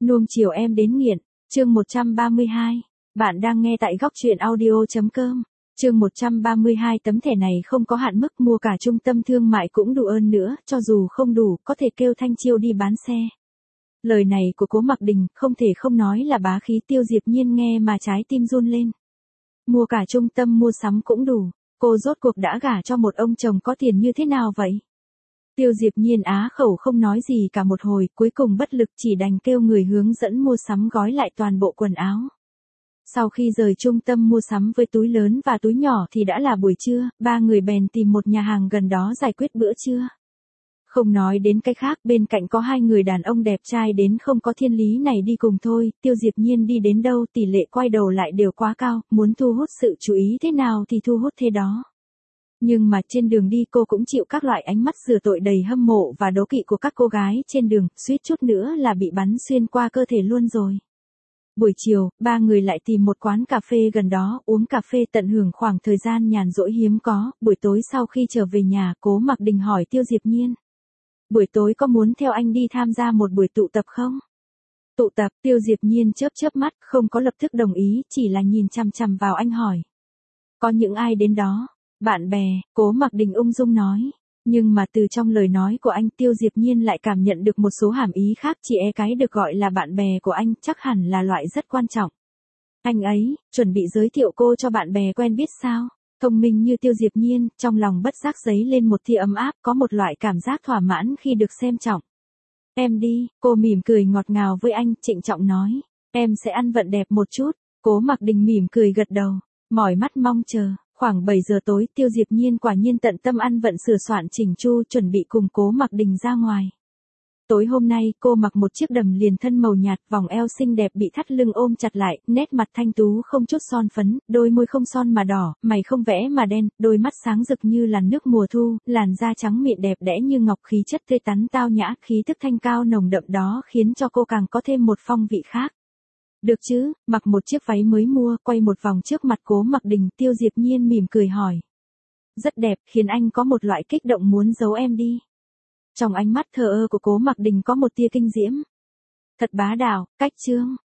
Nuông chiều em đến nghiện, chương 132. Bạn đang nghe tại góc truyện audio.com. Chương 132 tấm thẻ này không có hạn mức mua cả trung tâm thương mại cũng đủ ơn nữa, cho dù không đủ, có thể kêu Thanh Chiêu đi bán xe. Lời này của Cố Mặc Đình không thể không nói là bá khí. Tiêu Diệp Nhiên nghe mà trái tim run lên. Mua cả trung tâm mua sắm cũng đủ, cô rốt cuộc đã gả cho một ông chồng có tiền như thế nào vậy? Tiêu Diệp Nhiên á khẩu không nói gì cả một hồi, cuối cùng bất lực chỉ đành kêu người hướng dẫn mua sắm gói lại toàn bộ quần áo. Sau khi rời trung tâm mua sắm với túi lớn và túi nhỏ thì đã là buổi trưa, ba người bèn tìm một nhà hàng gần đó giải quyết bữa trưa. Không nói đến cái khác, bên cạnh có hai người đàn ông đẹp trai đến không có thiên lý này đi cùng thôi. Tiêu Diệp Nhiên đi đến đâu tỷ lệ quay đầu lại đều quá cao, muốn thu hút sự chú ý thế nào thì thu hút thế đó. Nhưng mà trên đường đi cô cũng chịu các loại ánh mắt rửa tội đầy hâm mộ và đố kỵ của các cô gái trên đường, suýt chút nữa là bị bắn xuyên qua cơ thể luôn rồi. Buổi chiều, ba người lại tìm một quán cà phê gần đó, uống cà phê tận hưởng khoảng thời gian nhàn rỗi hiếm có. Buổi tối sau khi trở về nhà, Cố Mặc Đình hỏi Tiêu Diệp Nhiên. Buổi tối có muốn theo anh đi tham gia một buổi tụ tập không? Tụ tập, Tiêu Diệp Nhiên chớp chớp mắt, không có lập tức đồng ý, chỉ là nhìn chằm chằm vào anh hỏi. Có những ai đến đó? Bạn bè, Cố Mặc Đình ung dung nói. Nhưng mà từ trong lời nói của anh, Tiêu Diệp Nhiên lại cảm nhận được một số hàm ý khác. Chị cái được gọi là bạn bè của anh chắc hẳn là loại rất quan trọng. Anh ấy, chuẩn bị giới thiệu cô cho bạn bè quen biết sao? Thông minh như Tiêu Diệp Nhiên, trong lòng bất giác dấy lên một tia ấm áp, có một loại cảm giác thỏa mãn khi được xem trọng. Em đi, cô mỉm cười ngọt ngào với anh, trịnh trọng nói. Em sẽ ăn vận đẹp một chút. Cố Mặc Đình mỉm cười gật đầu, mỏi mắt mong chờ. Khoảng 7 giờ tối, Tiêu Diệp Nhiên quả nhiên tận tâm ăn vận sửa soạn chỉnh chu, chuẩn bị cùng Cố Mặc Đình ra ngoài. Tối hôm nay, cô mặc một chiếc đầm liền thân màu nhạt, vòng eo xinh đẹp bị thắt lưng ôm chặt lại, nét mặt thanh tú không chút son phấn, đôi môi không son mà đỏ, mày không vẽ mà đen, đôi mắt sáng rực như làn nước mùa thu, làn da trắng mịn đẹp đẽ như ngọc, khí chất tươi tắn tao nhã, khí tức thanh cao nồng đậm đó khiến cho cô càng có thêm một phong vị khác. Được chứ, mặc một chiếc váy mới mua, quay một vòng trước mặt Cố Mặc Đình, Tiêu Diệp Nhiên mỉm cười hỏi. Rất đẹp, khiến anh có một loại kích động muốn giấu em đi. Trong ánh mắt thờ ơ của Cố Mặc Đình có một tia kinh diễm. Thật bá đạo, cách chương.